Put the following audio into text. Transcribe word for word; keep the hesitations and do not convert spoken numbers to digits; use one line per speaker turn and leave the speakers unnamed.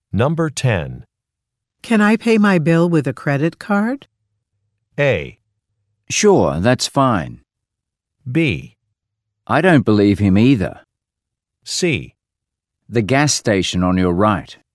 Number ten.
Can I pay my bill with a credit card?
A.
Sure, that's fine.
B.
I don't believe him either.
C.
The gas station on your right.